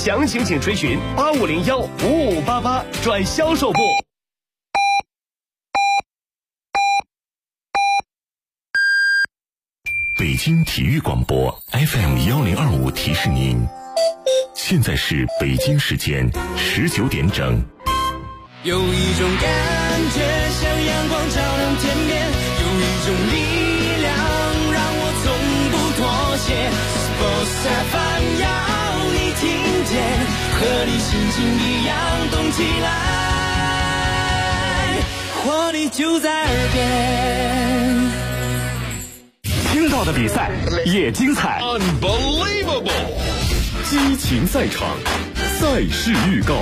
详情请垂询8501-5588转销售部。 北京体育广播 FM1025提示您，现在是北京时间19点整。 有一种感觉像阳光照亮天边，有一种力量让我从不妥协。Sports FM 要你听见，和你心情一样动起来，活力就在耳边。 听到的比赛也精彩 Unbelievable 激情赛场，赛事预告。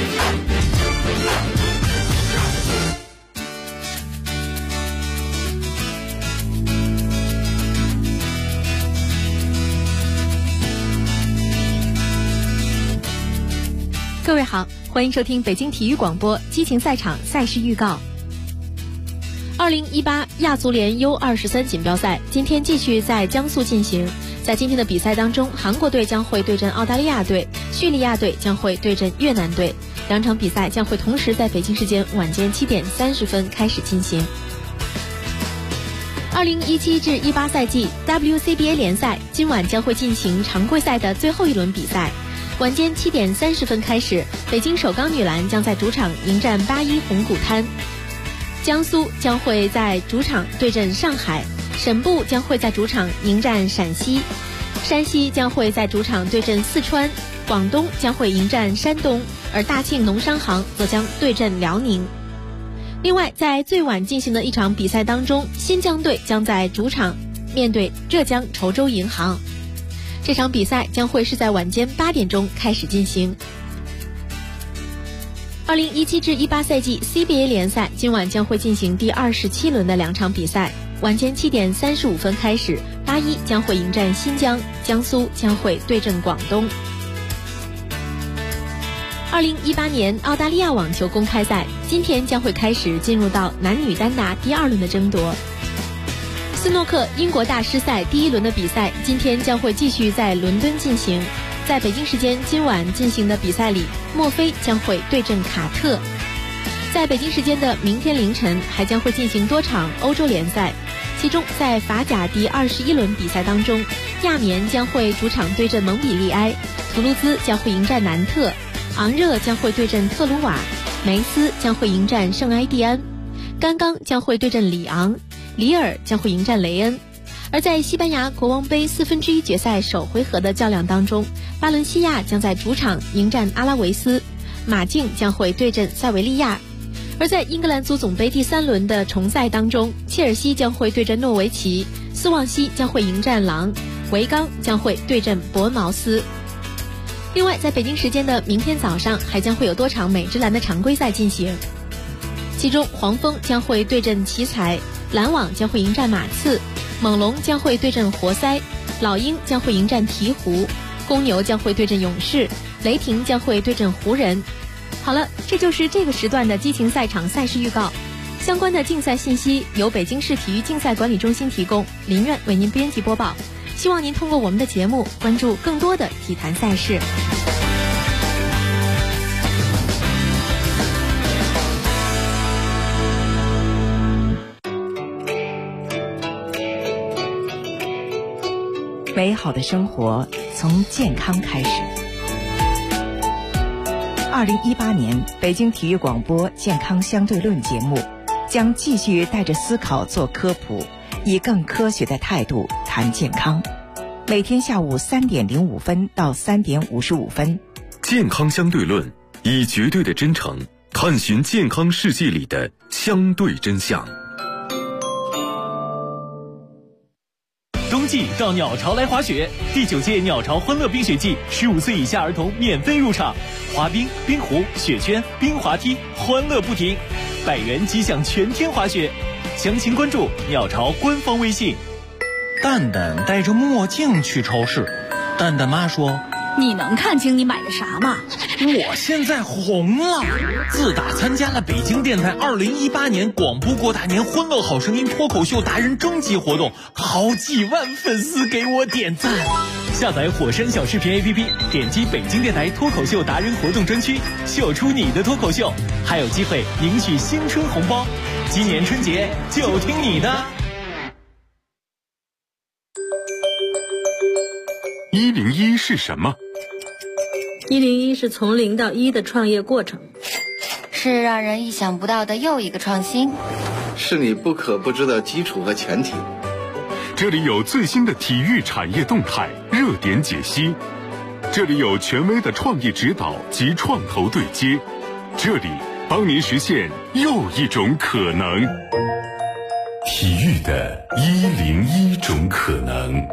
各位好，欢迎收听北京体育广播激情赛场赛事预告。2018亚足联 U23 锦标赛今天继续在江苏进行。在今天的比赛当中，韩国队将会对阵澳大利亚队，叙利亚队将会对阵越南队。两场比赛将会同时在北京时间晚间7点30分开始进行。2017至18赛季 WCBA 联赛今晚将会进行常规赛的最后一轮比赛。晚间7点30分开始，北京首钢女篮将在主场迎战81红谷滩。江苏将会在主场对阵上海，沈埠将会在主场迎战陕西，山西将会在主场对阵四川，广东将会迎战山东，而大庆农商行则将对阵辽宁。另外，在最晚进行的一场比赛当中，新疆队将在主场面对浙江稠州银行。这场比赛将会是在晚间8点钟开始进行。2017至18赛季 CBA 联赛今晚将会进行第27轮的两场比赛，晚间7点35分开始，81将会迎战新疆，江苏将会对阵广东。2018年澳大利亚网球公开赛今天将会开始进入到男女单打第2轮的争夺。斯诺克英国大师赛第1轮的比赛今天将会继续在伦敦进行。在北京时间今晚进行的比赛里，墨菲将会对阵卡特。在北京时间的明天凌晨还将会进行多场欧洲联赛，其中在法甲第21轮比赛当中，亚眠将会主场对阵蒙彼利埃，图卢兹将会迎战南特，昂热将会对阵特鲁瓦，梅斯将会迎战圣埃蒂安，甘刚将会对阵里昂，里尔将会迎战雷恩。而在西班牙国王杯1/4决赛首回合的较量当中，巴伦西亚将在主场迎战阿拉维斯，马竞将会对阵塞维利亚。而在英格兰足总杯第3轮的重赛当中，切尔西将会对阵诺维奇，斯旺西将会迎战狼，维冈将会对阵伯恩茅斯。另外，在北京时间的明天早上还将会有多场美职篮的常规赛进行，其中黄蜂将会对阵奇才，篮网将会迎战马刺，猛龙将会对阵活塞，老鹰将会迎战鹈鹕，公牛将会对阵勇士，雷霆将会对阵湖人。好了，这就是这个时段的激情赛场赛事预告。相关的竞赛信息由北京市体育竞赛管理中心提供，林苑为您编辑播报。希望您通过我们的节目关注更多的体坛赛事。 美好的生活从健康开始。2018年北京体育广播健康相对论节目将继续带着思考做科普，以更科学的态度谈健康。每天下午3点05分到3点55分， 健康相对论，以绝对的真诚探寻健康世界里的相对真相。 冬季到鸟巢来滑雪，第9届鸟巢欢乐冰雪季，15岁以下儿童免费入场，滑冰、冰壶、雪圈、冰滑梯，欢乐不停，100元即享全天滑雪。详情关注鸟巢官方微信。 蛋蛋戴着墨镜去超市，蛋蛋妈说：“ 你能看清你买的啥吗？ 我现在红了！自打参加了北京电台2018年广播过大年欢乐好声音脱口秀达人征集活动，好几万粉丝给我点赞。 下载火山小视频 APP， 点击北京电台脱口秀达人活动专区，秀出你的脱口秀，还有机会赢取新春红包。今年春节就听你的。 101是什么 ？101是从0到1的创业过程， 是让人意想不到的又一个创新， 是你不可不知的基础和前提。 这里有最新的体育产业动态热点解析，这里有权威的创意指导及创投对接，这里帮您实现又一种可能。体育的101种可能。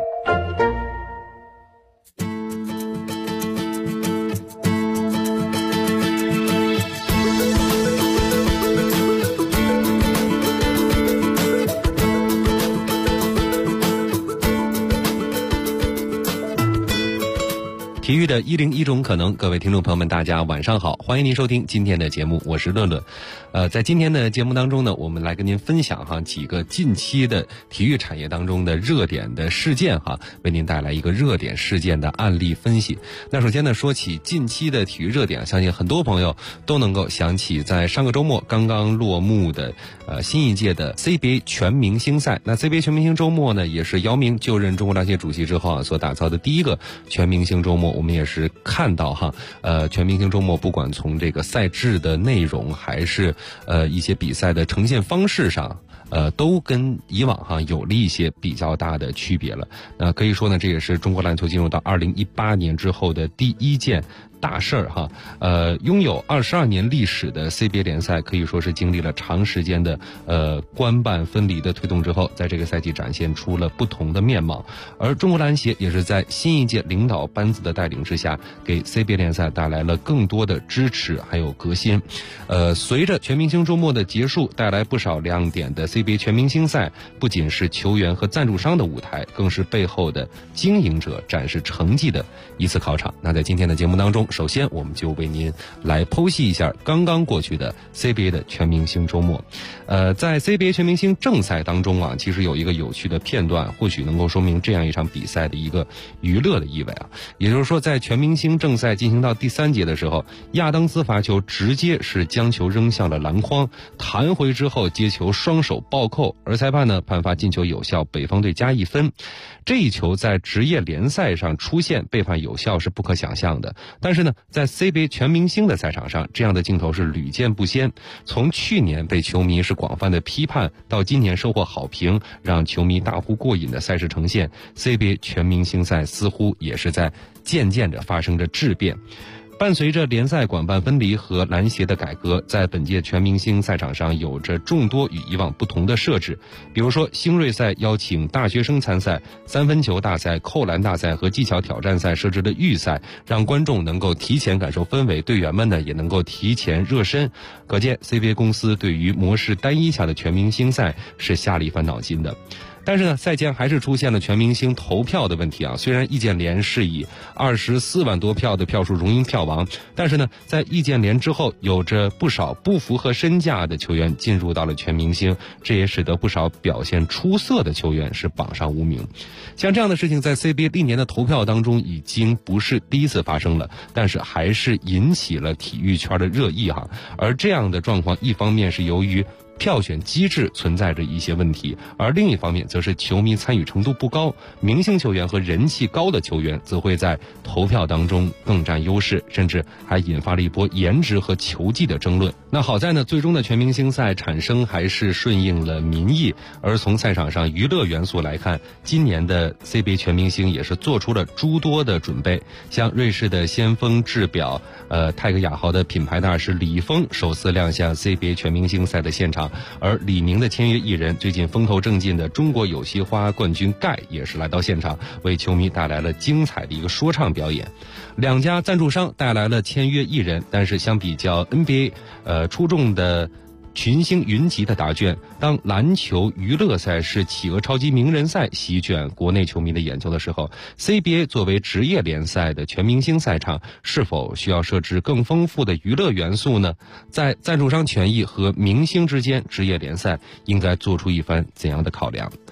体育的101种可能，各位听众朋友们，大家晚上好，欢迎您收听今天的节目，我是乐乐。在今天的节目当中呢，我们来跟您分享几个近期的体育产业当中的热点的事件为您带来一个热点事件的案例分析。那首先呢，说起近期的体育热点，相信很多朋友都能够想起在上个周末刚刚落幕的新一届的 CBA 全明星赛。那 CBA 全明星周末呢，也是姚明就任中国篮协主席之后所打造的第一个全明星周末。我们也是看到全明星周末不管从这个赛制的内容还是一些比赛的呈现方式上，都跟以往有了一些比较大的区别了。那可以说呢，这也是中国篮球进入到2018年之后的第一件大事儿拥有22年历史的 CBA 联赛可以说是经历了长时间的官办分离的推动之后，在这个赛季展现出了不同的面貌。而中国篮协也是在新一届领导班子的带领之下，给 CBA 联赛带来了更多的支持还有革新。随着全明星周末的结束，带来不少亮点的 CBA 全明星赛，不仅是球员和赞助商的舞台，更是背后的经营者展示成绩的一次考场。那在今天的节目当中，首先我们就为您来剖析一下刚刚过去的 CBA 的全明星周末。在 CBA 全明星正赛当中其实有一个有趣的片段，或许能够说明这样一场比赛的一个娱乐的意味也就是说，在全明星正赛进行到第3节的时候，亚当斯罚球直接是将球扔向了篮筐，弹回之后接球双手暴扣，而裁判呢判罚进球有效，北方队加1分。这一球在职业联赛上出现被判有效是不可想象的，但是呢，在 CBA 全明星的赛场上，这样的镜头是屡见不鲜。从去年被球迷是广泛的批判，到今年收获好评，让球迷大呼过瘾的赛事呈现， CBA 全明星赛似乎也是在渐渐地发生着质变。伴随着联赛管办分离和篮协的改革，在本届全明星赛场上有着众多与以往不同的设置。比如说，星瑞赛邀请大学生参赛，三分球大赛、扣篮大赛和技巧挑战赛设置了预赛，让观众能够提前感受氛围，队员们呢也能够提前热身。可见 CBA 公司对于模式单一下的全明星赛是下了一番脑筋的。但是呢，赛前还是出现了全明星投票的问题虽然易建联是以24万多票的票数荣膺票王，但是呢，在易建联之后，有着不少不符合身价的球员进入到了全明星，这也使得不少表现出色的球员是榜上无名。像这样的事情在 CBA 历年的投票当中已经不是第一次发生了，但是还是引起了体育圈的热议而这样的状况，一方面是由于票选机制存在着一些问题，而另一方面则是球迷参与程度不高，明星球员和人气高的球员则会在投票当中更占优势，甚至还引发了一波颜值和球技的争论。那好在呢，最终的全明星赛产生还是顺应了民意，而从赛场上娱乐元素来看，今年的 CBA 全明星也是做出了诸多的准备。像瑞士的先锋制表泰格雅豪的品牌大使李峰首次亮相 CBA 全明星赛的现场，而李宁的签约艺人最近风头正劲的中国有嘻花冠军盖也是来到现场，为球迷带来了精彩的一个说唱表演。两家赞助商带来了签约艺人，但是相比较 NBA 出众的群星云集的答卷，当篮球娱乐赛事企鹅超级名人赛席卷国内球迷的眼球的时候， CBA 作为职业联赛的全明星赛场，是否需要设置更丰富的娱乐元素呢？在赞助商权益和明星之间，职业联赛应该做出一番怎样的考量？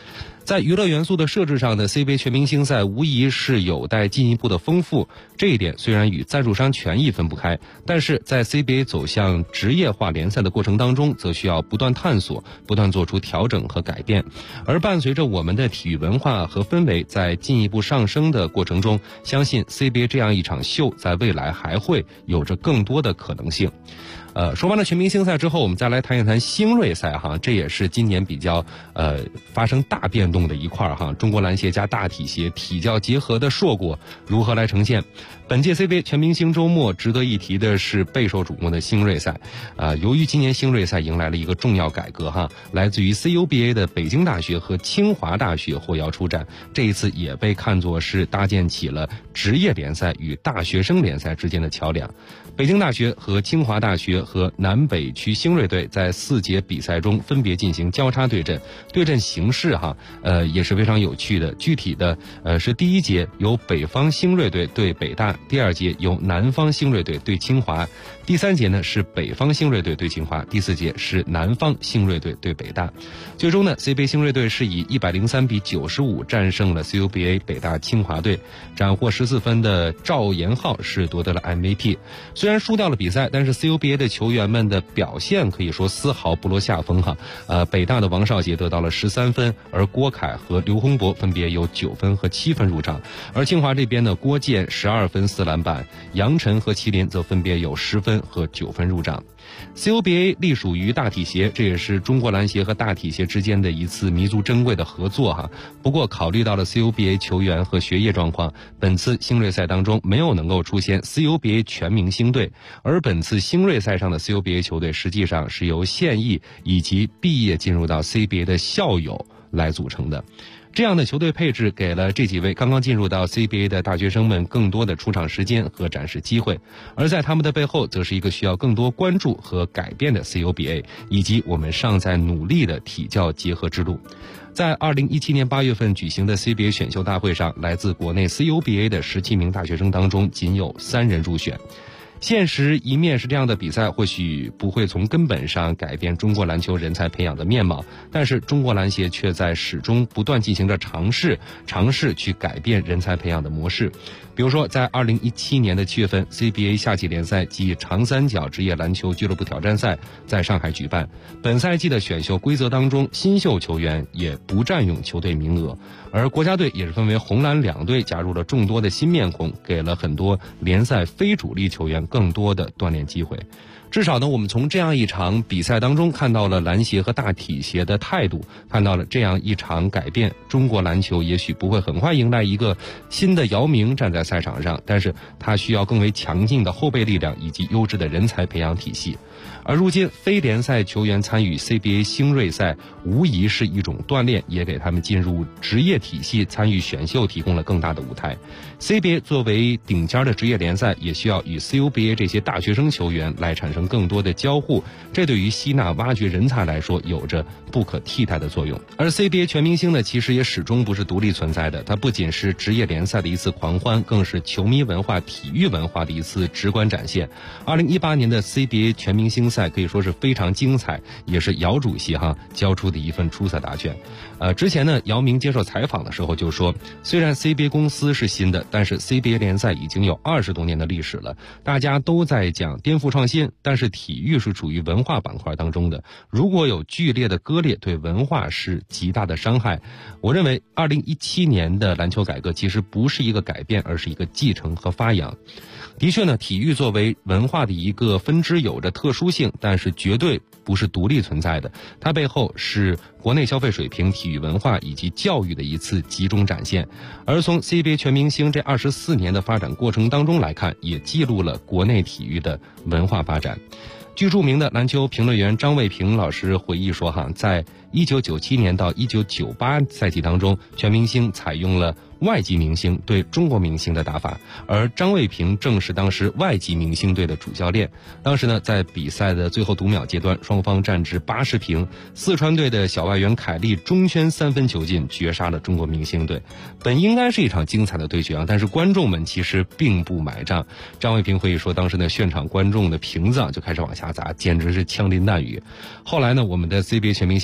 在娱乐元素的设置上呢 ，CBA 全明星赛无疑是有待进一步的丰富。这一点虽然与赞助商权益分不开，但是在 CBA 走向职业化联赛的过程当中，则需要不断探索，不断做出调整和改变。而伴随着我们的体育文化和氛围在进一步上升的过程中，相信 CBA 这样一场秀在未来还会有着更多的可能性。说完了全明星赛之后，我们再来谈一谈星瑞赛哈，这也是今年比较发生大变动的一块哈。中国篮协加大体协体教结合的硕果如何来呈现？本届 CBA 全明星周末值得一提的是备受瞩目的星瑞赛。由于今年星瑞赛迎来了一个重要改革哈，来自于 CUBA 的北京大学和清华大学获邀出战，这一次也被看作是搭建起了职业联赛与大学生联赛之间的桥梁。北京大学和清华大学和南北区星瑞队在4节比赛中分别进行交叉对阵，对阵形式也是非常有趣的。具体的是第一节由北方星瑞队对北大，第2节由南方星瑞队对清华，第3节呢是北方星瑞队对清华，第4节是南方星瑞队对北大。最终呢 CBA 星瑞队是以103比95战胜了 CUBA 北大清华队，斩获14分的赵延浩是夺得了 MVP。虽然输掉了比赛，但是 CUBA 的球员们的表现可以说丝毫不落下风哈。北大的王少杰得到了13分，而郭凯和刘洪博分别有9分和7分入场。而清华这边呢，郭健12分4篮板，杨晨和麒麟则分别有10分和9分入场。CUBA 隶属于大体协，这也是中国篮协和大体协之间的一次弥足珍贵的合作哈。不过考虑到了 CUBA 球员和学业状况，本次星瑞赛当中没有能够出现 CUBA 全明星队，而本次星瑞赛上的 CUBA 球队实际上是由现役以及毕业进入到 CBA 的校友来组成的。这样的球队配置给了这几位刚刚进入到 CBA 的大学生们更多的出场时间和展示机会，而在他们的背后则是一个需要更多关注和改变的 CUBA 以及我们尚在努力的体教结合之路。在2017年8月份举行的 CBA 选秀大会上，来自国内 CUBA 的17名大学生当中仅有3人入选。现实一面是这样的比赛或许不会从根本上改变中国篮球人才培养的面貌，但是中国篮协却在始终不断进行着尝试去改变人才培养的模式。比如说在2017年的7月份 CBA 夏季联赛及长三角职业篮球俱乐部挑战赛在上海举办，本赛季的选秀规则当中，新秀球员也不占用球队名额，而国家队也是分为红蓝2队，加入了众多的新面孔，给了很多联赛非主力球员更多的锻炼机会。至少呢，我们从这样一场比赛当中看到了篮协和大体协的态度，看到了这样一场改变。中国篮球也许不会很快迎来一个新的姚明站在赛场上，但是他需要更为强劲的后备力量以及优质的人才培养体系。而如今非联赛球员参与 CBA 星瑞赛无疑是一种锻炼，也给他们进入职业体系参与选秀提供了更大的舞台。 CBA 作为顶尖的职业联赛，也需要与 CUBA 这些大学生球员来产生更多的交互，这对于吸纳挖掘人才来说有着不可替代的作用。而 CBA 全明星呢，其实也始终不是独立存在的，它不仅是职业联赛的一次狂欢，更是球迷文化、体育文化的一次直观展现。2018年的 CBA 全明星赛可以说是非常精彩，也是姚主席交出的一份出色答卷。之前呢，姚明接受采访的时候就说，虽然 CBA 公司是新的，但是 CBA 联赛已经有20多年的历史了，大家都在讲颠覆创新，但是体育是处于文化板块当中的，如果有剧烈的割裂，对文化是极大的伤害。我认为2017年的篮球改革其实不是一个改变，而是一个继承和发扬。的确呢，体育作为文化的一个分支有着特殊性，但是绝对不是独立存在的，它背后是国内消费水平、体育文化以及教育的一次集中展现。而从 CBA 全明星这24年的发展过程当中来看，也记录了国内体育的文化发展。据著名的篮球评论员张卫平老师回忆说在1997年到1998赛季当中，全明星采用了外籍明星对中国明星的打法，而张卫平正是当时外籍明星队的主教练。当时呢，在比赛的最后读秒阶段，双方战至80平，四川队的小外援凯利中圈3分球进，绝杀了中国明星队。本应该是一场精彩的对决但是观众们其实并不买账。张卫平回忆说，当时呢，现场观众的瓶子就开始往下砸，简直是枪林弹雨。后来呢，我们的 CBA 全明星赛也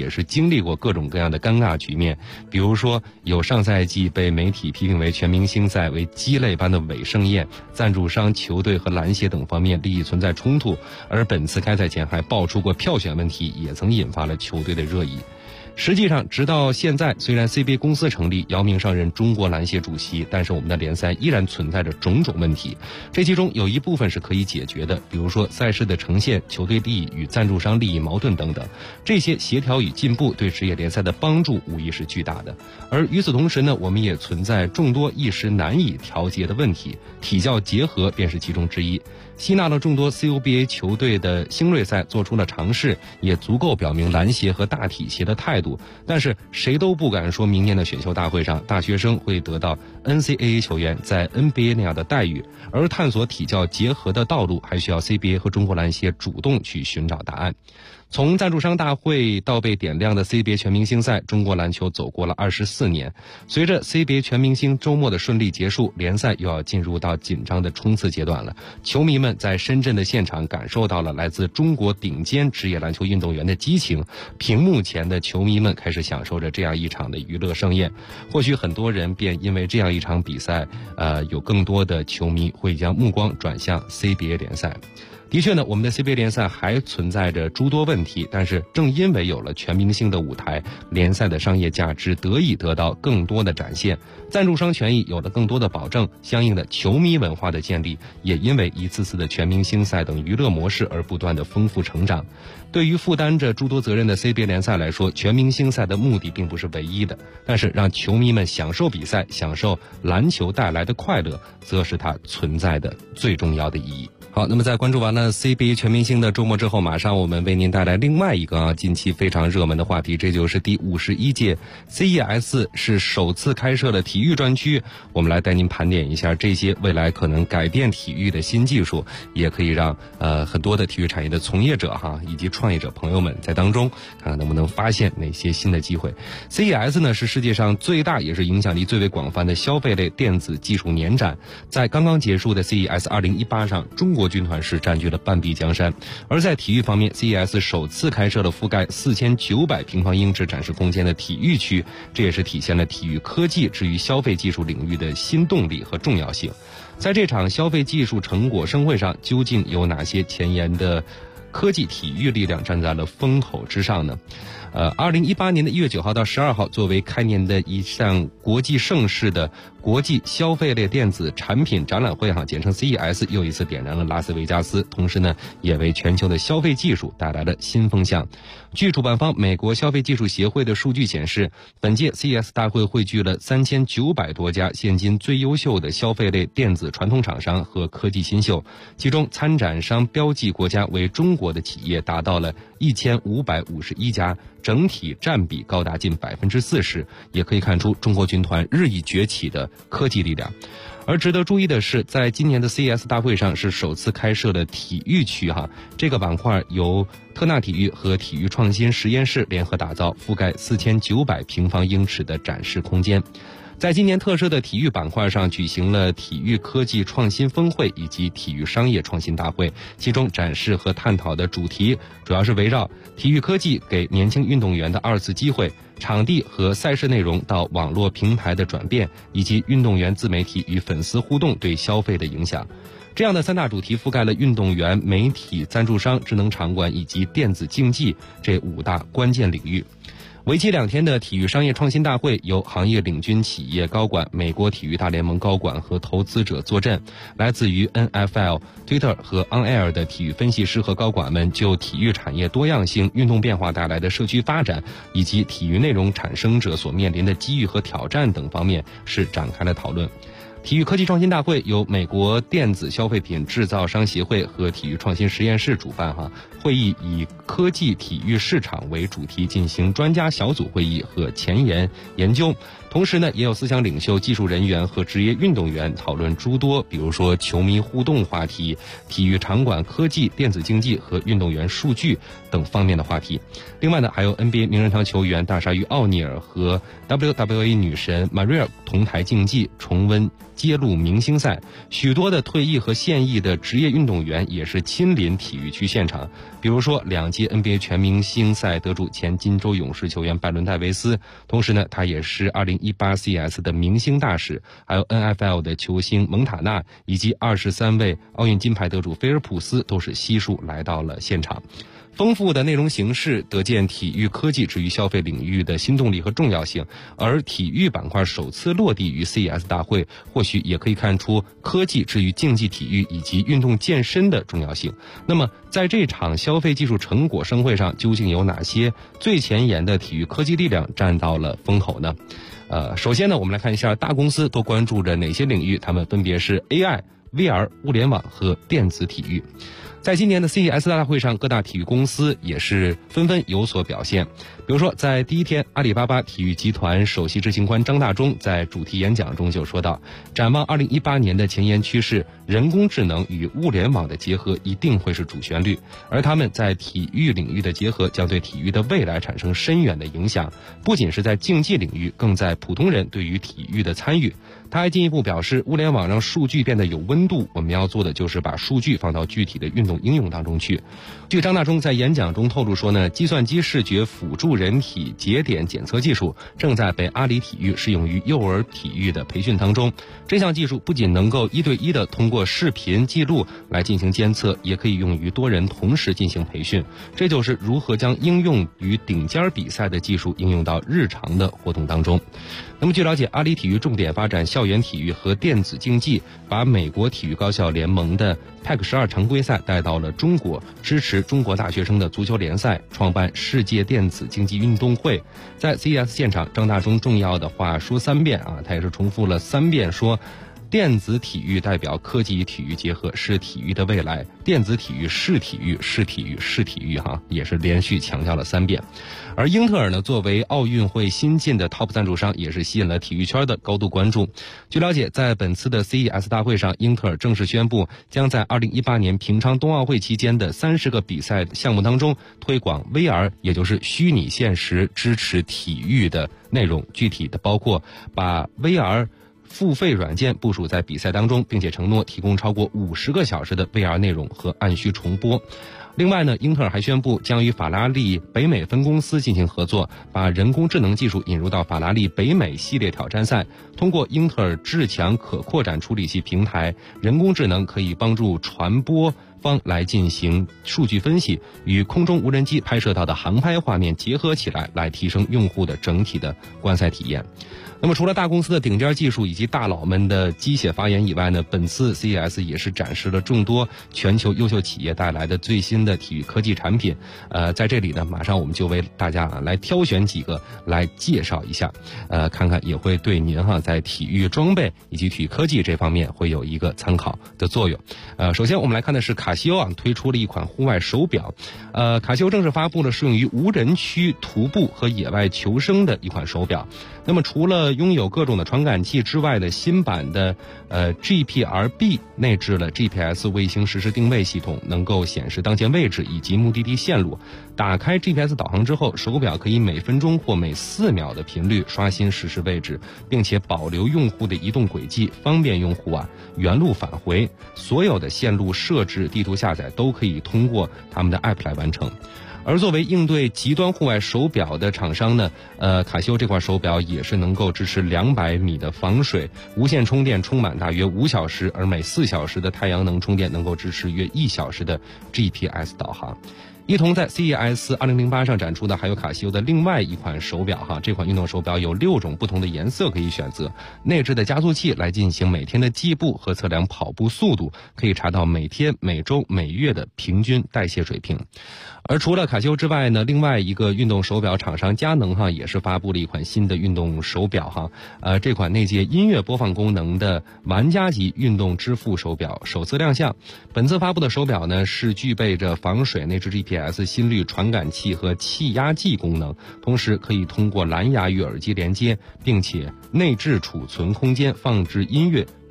也是经历过各种各样的尴尬局面，比如说有上赛季被媒体批评为全明星赛为鸡肋般的伪盛宴，赞助商、球队和篮协等方面利益存在冲突，而本次开赛前还爆出过票选问题，也曾引发了球队的热议。实际上，直到现在，虽然 CBA 公司成立，姚明上任中国篮协主席，但是我们的联赛依然存在着种种问题。这其中有一部分是可以解决的，比如说赛事的呈现、球队利益与赞助商利益矛盾等等。这些协调与进步对职业联赛的帮助无疑是巨大的。而与此同时呢，我们也存在众多一时难以调节的问题，体教结合便是其中之一。吸纳了众多 CUBA 球队的星瑞赛做出了尝试，也足够表明篮协和大体协的态度。但是谁都不敢说明年的选秀大会上，大学生会得到 NCAA 球员在 NBA 那样的待遇。而探索体教结合的道路，还需要 CBA 和中国篮协主动去寻找答案。从赞助商大会到被点亮的 CBA 全明星赛，中国篮球走过了24年。随着 CBA 全明星周末的顺利结束，联赛又要进入到紧张的冲刺阶段了。球迷们在深圳的现场感受到了来自中国顶尖职业篮球运动员的激情，屏幕前的球迷们开始享受着这样一场的娱乐盛宴。或许很多人便因为这样一场比赛，有更多的球迷会将目光转向 CBA 联赛。的确呢，我们的 CBA 联赛还存在着诸多问题，但是正因为有了全明星的舞台，联赛的商业价值得以得到更多的展现，赞助商权益有了更多的保证，相应的球迷文化的建立也因为一次次的全明星赛等娱乐模式而不断的丰富成长。对于负担着诸多责任的 CBA 联赛来说，全明星赛的目的并不是唯一的，但是让球迷们享受比赛，享受篮球带来的快乐，则是它存在的最重要的意义。好，那么在关注完了 CBA 全明星的周末之后，马上我们为您带来另外一个近期非常热门的话题，这就是第51届 CES 是首次开设了体育专区。我们来带您盘点一下这些未来可能改变体育的新技术，也可以让很多的体育产业的从业者以及创业者朋友们在当中看看能不能发现哪些新的机会。CES 呢是世界上最大也是影响力最为广泛的消费类电子技术年展，在刚刚结束的 CES 2018上，中国军团是占据了半壁江山。而在体育方面， CES 首次开设了覆盖4900平方英尺展示空间的体育区，这也是体现了体育科技至于消费技术领域的新动力和重要性。在这场消费技术成果盛会上，究竟有哪些前沿的科技体育力量站在了风口之上呢？2018年的1月9号到12号，作为开年的一项国际盛事的国际消费类电子产品展览会简称 CES 又一次点燃了拉斯维加斯，同时呢也为全球的消费技术带来了新风向。据主办方美国消费技术协会的数据显示，本届 CES 大会汇聚了3900多家现今最优秀的消费类电子传统厂商和科技新秀，其中参展商标记国家为中国的企业达到了1551家，整体占比高达近40%，也可以看出中国军团日益崛起的科技力量。而值得注意的是，在今年的 CES 大会上是首次开设了体育区这个板块由特纳体育和体育创新实验室联合打造，覆盖4900平方英尺的展示空间。在今年特设的体育板块上举行了体育科技创新峰会以及体育商业创新大会，其中展示和探讨的主题主要是围绕体育科技给年轻运动员的2次机会、场地和赛事内容到网络平台的转变，以及运动员自媒体与粉丝互动对消费的影响。这样的3大主题覆盖了运动员、媒体、赞助商、智能场馆以及电子竞技这5大关键领域。为期2天的体育商业创新大会，由行业领军企业高管、美国体育大联盟高管和投资者坐镇。来自于 NFL、Twitter 和 On Air 的体育分析师和高管们就体育产业多样性、运动变化带来的社区发展，以及体育内容产生者所面临的机遇和挑战等方面是展开了讨论。体育科技创新大会由美国电子消费品制造商协会和体育创新实验室主办会议以科技体育市场为主题进行专家小组会议和前沿研究，同时呢也有思想领袖、技术人员和职业运动员讨论诸多比如说球迷互动话题、体育场馆科技、电子竞技和运动员数据等方面的话题。另外呢还有 NBA 名人堂球员大鲨鱼奥尼尔和 WWE 女神 Maria 同台竞技，重温揭露明星赛，许多的退役和现役的职业运动员也是亲临体育区现场。比如说2届 NBA 全明星赛得主前金州勇士球员拜伦戴维斯，同时呢他也是2018 CES 的明星大使，还有 NFL 的球星蒙塔纳以及23位奥运金牌得主菲尔普斯都是悉数来到了现场。丰富的内容形式得见体育科技至于消费领域的新动力和重要性，而体育板块首次落地于 CES 大会，或许也可以看出科技至于竞技体育以及运动健身的重要性。那么在这场消费技术成果盛会上，究竟有哪些最前沿的体育科技力量站到了风口呢？首先呢，我们来看一下大公司都关注着哪些领域，它们分别是 AI、VR、物联网和电子体育。在今年的 CES 大会上，各大体育公司也是纷纷有所表现。比如说在第一天，阿里巴巴体育集团首席执行官张大中在主题演讲中就说到，展望2018年的前沿趋势，人工智能与物联网的结合一定会是主旋律，而他们在体育领域的结合将对体育的未来产生深远的影响，不仅是在竞技领域，更在普通人对于体育的参与。他还进一步表示，物联网让数据变得有温度，我们要做的就是把数据放到具体的运动应用当中去。据张大中在演讲中透露说呢，计算机视觉辅助人体节点检测技术正在被阿里体育适用于幼儿体育的培训当中。这项技术不仅能够1对1的通过视频记录来进行监测，也可以用于多人同时进行培训。这就是如何将应用于顶尖比赛的技术应用到日常的活动当中。那么据了解，阿里体育重点发展校园体育和电子竞技，把美国体育高校联盟的 PAC-12 常规赛带到了中国，支持中国大学生的足球联赛，创办世界电子竞技运动会。在 CES 现场，张大中重要的话说3遍啊，他也是重复了3遍，说电子体育代表科技与体育结合，是体育的未来。电子体育是体育，是体育，是体育也是连续强调了3遍。而英特尔呢，作为奥运会新晋的 TOP 赞助商，也是吸引了体育圈的高度关注。据了解，在本次的 CES 大会上，英特尔正式宣布，将在2018年平昌冬奥会期间的30个比赛项目当中推广 VR， 也就是虚拟现实支持体育的内容。具体的包括把 VR付费软件部署在比赛当中，并且承诺提供超过50个小时的 VR 内容和按需重播。另外呢，英特尔还宣布将与法拉利北美分公司进行合作，把人工智能技术引入到法拉利北美系列挑战赛。通过英特尔智强可扩展处理器平台，人工智能可以帮助传播方来进行数据分析，与空中无人机拍摄到的航拍画面结合起来，来提升用户的整体的观赛体验。那么除了大公司的顶尖技术以及大佬们的鸡血发言以外呢，本次 CES 也是展示了众多全球优秀企业带来的最新的体育科技产品。在这里呢，马上我们就为大家来挑选几个来介绍一下，看看也会对您在体育装备以及体育科技这方面会有一个参考的作用。首先我们来看的是卡西欧推出了一款户外手表。卡西欧正式发布了适用于无人区徒步和野外求生的一款手表。那么除了拥有各种的传感器之外的新版的GPRB 内置了 GPS 卫星实时定位系统，能够显示当前位置以及目的地线路。打开 GPS 导航之后，手表可以每分钟或每4秒的频率刷新实时位置，并且保留用户的移动轨迹，方便用户原路返回。所有的线路设置、地图下载都可以通过他们的 App 来完成。而作为应对极端户外手表的厂商呢，卡西欧这款手表也是能够支持200米的防水，无线充电充满大约5小时，而每4小时的太阳能充电能够支持约1小时的 GPS 导航。一同在 CES 2008上展出的还有卡西欧的另外一款手表这款运动手表有6种不同的颜色可以选择，内置的加速器来进行每天的计步和测量跑步速度，可以查到每天、每周、每月的平均代谢水平。而除了卡西欧之外呢，另外一个运动手表厂商佳能也是发布了一款新的运动手表这款内接音乐播放功能的玩家级运动支付手表首次亮相。本次发布的手表呢是具备着防水、内置 GPS 心率传感器和气压计功能，同时可以通过蓝牙与耳机连接，并且内置储存空间放置音乐、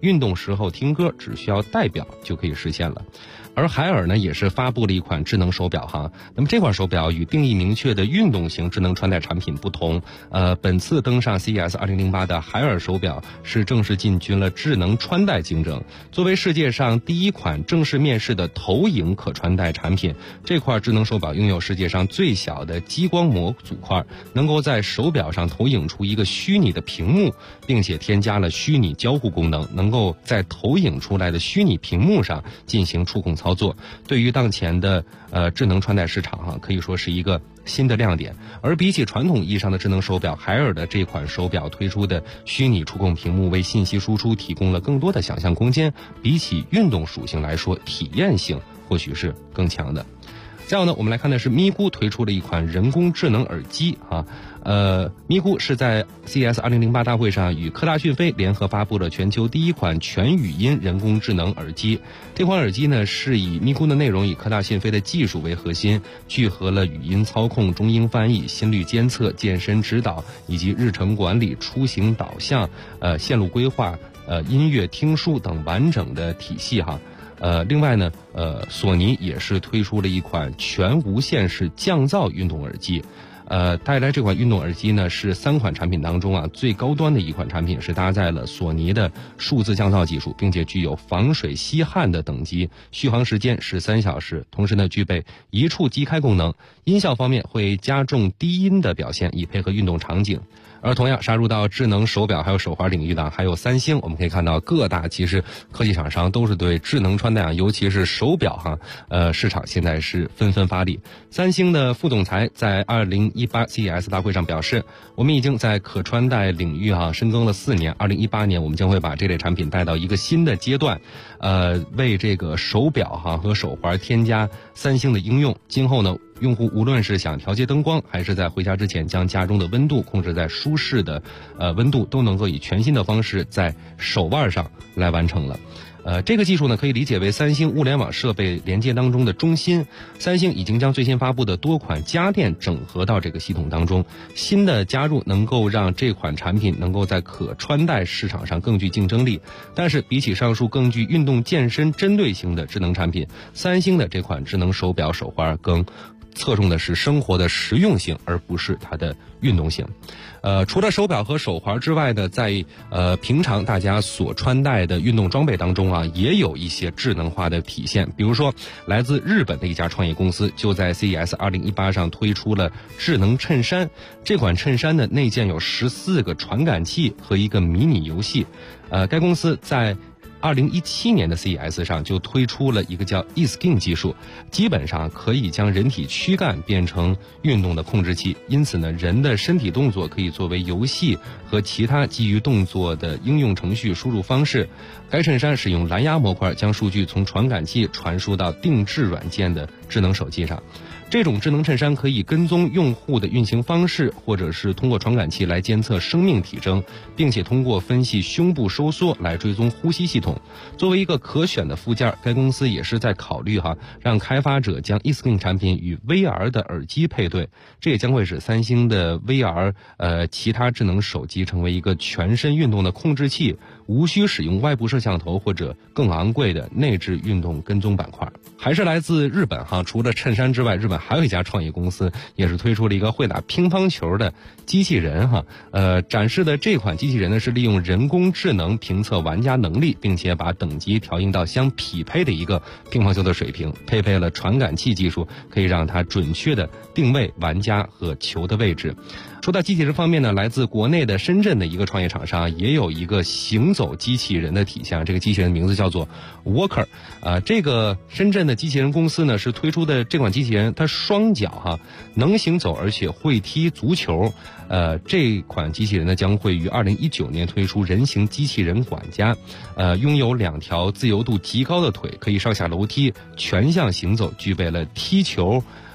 运动时候听歌只需要戴表就可以实现了。而海尔呢也是发布了一款智能手表哈，那么这款手表与定义明确的运动型智能穿戴产品不同，本次登上 CES 2008的海尔手表是正式进军了智能穿戴竞争。作为世界上第一款正式面世的投影可穿戴产品，这块智能手表拥有世界上最小的激光模组块，能够在手表上投影出一个虚拟的屏幕，并且添加了虚拟交互功能，能够在投影出来的虚拟屏幕上进行触控操作。对于当前的智能穿戴市场可以说是一个新的亮点。而比起传统意义上的智能手表，海尔的这款手表推出的虚拟触控屏幕为信息输出提供了更多的想象空间，比起运动属性来说，体验性或许是更强的。再有呢，我们来看的是咪咕推出了一款人工智能耳机咪咕是在 CES 2008大会上与科大讯飞联合发布了全球第一款全语音人工智能耳机。这款耳机呢是以咪咕的内容以科大讯飞的技术为核心，聚合了语音操控、中英翻译、心率监测、健身指导以及日程管理、出行导向、线路规划、音乐听书等完整的体系另外呢，索尼也是推出了一款全无线式降噪运动耳机。带来这款运动耳机呢是3款产品当中最高端的一款产品，是搭载了索尼的数字降噪技术，并且具有防水吸汗的等级，续航时间是3小时，同时呢具备一触即开功能。音效方面会加重低音的表现，以配合运动场景。而同样杀入到智能手表还有手环领域的还有三星。我们可以看到各大其实科技厂商都是对智能穿戴尤其是手表市场现在是纷纷发力。三星的副总裁在2018 CES 大会上表示，我们已经在可穿戴领域深耕了4年，2018年我们将会把这类产品带到一个新的阶段，为这个手表和手环添加三星的应用。今后呢，用户无论是想调节灯光，还是在回家之前将家中的温度控制在舒适的温度，都能够以全新的方式在手腕上来完成了。这个技术呢，可以理解为三星物联网设备连接当中的中心。三星已经将最新发布的多款家电整合到这个系统当中，新的加入能够让这款产品能够在可穿戴市场上更具竞争力。但是比起上述更具运动健身针对性的智能产品，三星的这款智能手表手环更侧重的是生活的实用性，而不是它的运动性。除了手表和手环之外呢，在平常大家所穿戴的运动装备当中也有一些智能化的体现。比如说，来自日本的一家创业公司就在 CES 2018上推出了智能衬衫。这款衬衫的内建有14个传感器和一个迷你游戏。该公司在2017年的 CES 上就推出了一个叫 eSkin 技术，基本上可以将人体躯干变成运动的控制器，因此呢，人的身体动作可以作为游戏和其他基于动作的应用程序输入方式。该衬衫使用蓝牙模块将数据从传感器传输到定制软件的智能手机上。这种智能衬衫可以跟踪用户的运行方式，或者是通过传感器来监测生命体征，并且通过分析胸部收缩来追踪呼吸系统。作为一个可选的附件，该公司也是在考虑让开发者将 eSkin 产品与 VR 的耳机配对，这也将会使三星的 VR 其他智能手机成为一个全身运动的控制器，无需使用外部摄像头或者更昂贵的内置运动跟踪板块。还是来自日本除了衬衫之外，日本还有一家创业公司也是推出了一个会打乒乓球的机器人展示的这款机器人呢，是利用人工智能评测玩家能力，并且把等级调音到相匹配的一个乒乓球的水平，配备了传感器技术，可以让它准确的定位玩家和球的位置。说到机器人方面呢，来自国内的深圳的一个创业厂商也有一个行走机器人的体现，这个机器人名字叫做 Walker。这个深圳的机器人公司呢是推出的这款机器人，它双脚能行走，而且会踢足球。这款机器人呢将会于2019年推出人形机器人管家，拥有2条自由度极高的腿，可以上下楼梯，全向行走，具备了踢球